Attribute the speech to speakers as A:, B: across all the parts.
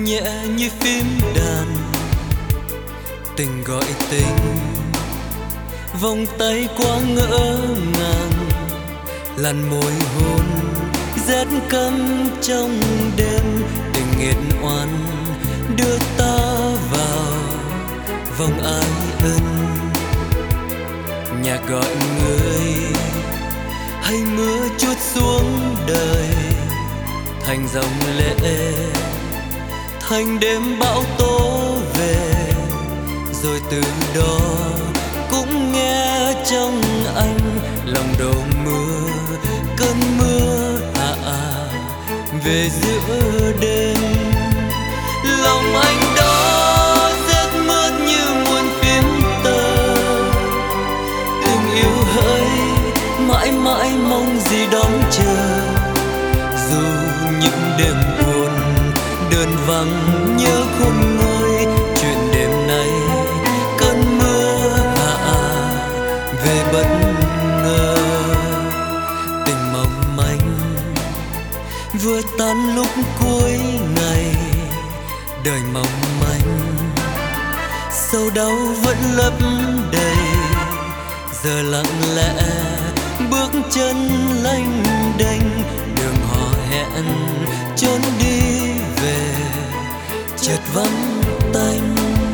A: nhẹ như phím đàn, tình gọi tình, vòng tay quá ngỡ ngàng, làn môi hôn rét căm trong đêm, tình nghiệt oan đưa ta vào vòng ái ân. Nhạc gọi người hay mưa trút xuống đời, thành dòng lệ, thành đêm bão tố về, rồi từ đó cũng nghe trong anh lòng đổ mưa, cơn mưa hạ về giữa đêm. Lòng anh đó rét mướt như muôn phím tơ, tình yêu hỡi mãi mãi mong gì đón chờ. Dù những đêm buồn đơn vắng nhớ khôn nguôi, chuyện đêm nay cơn mưa hạ về bất ngờ. Tình mong manh vừa tan lúc cuối ngày, đời mong manh sầu đau vẫn lấp đầy. Giờ lặng lẽ bước chân lênh đênh, đường hò hẹn trốn đi về chợt vắng tanh.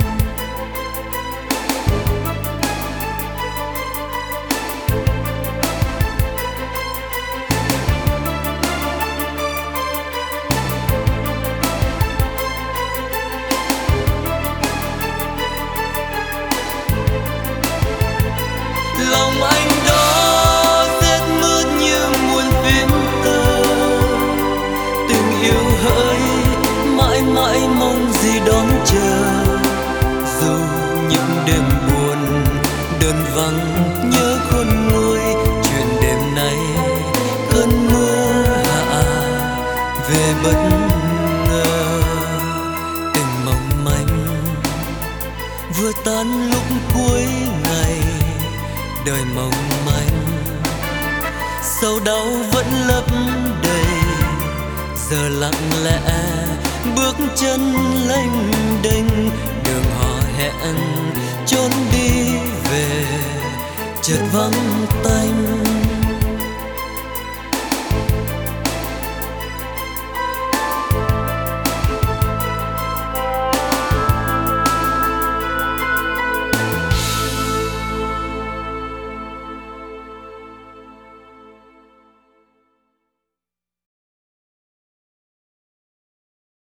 A: Lòng anh đó rét mướt như muôn phím tơ, tình yêu hỡi mãi mãi mong gì đón chờ. Dù những đêm buồn đơn vắng nhớ khôn nguôi, chuyện đêm nay cơn mưa hạ về bất ngờ. Tình mong manh vừa tan lúc cuối ngày, đời mong manh sầu đau vẫn lấp đầy. Giờ lặng lẽ bước chân lênh đênh, đường hò hẹn trốn đi về chợt vắng tanh.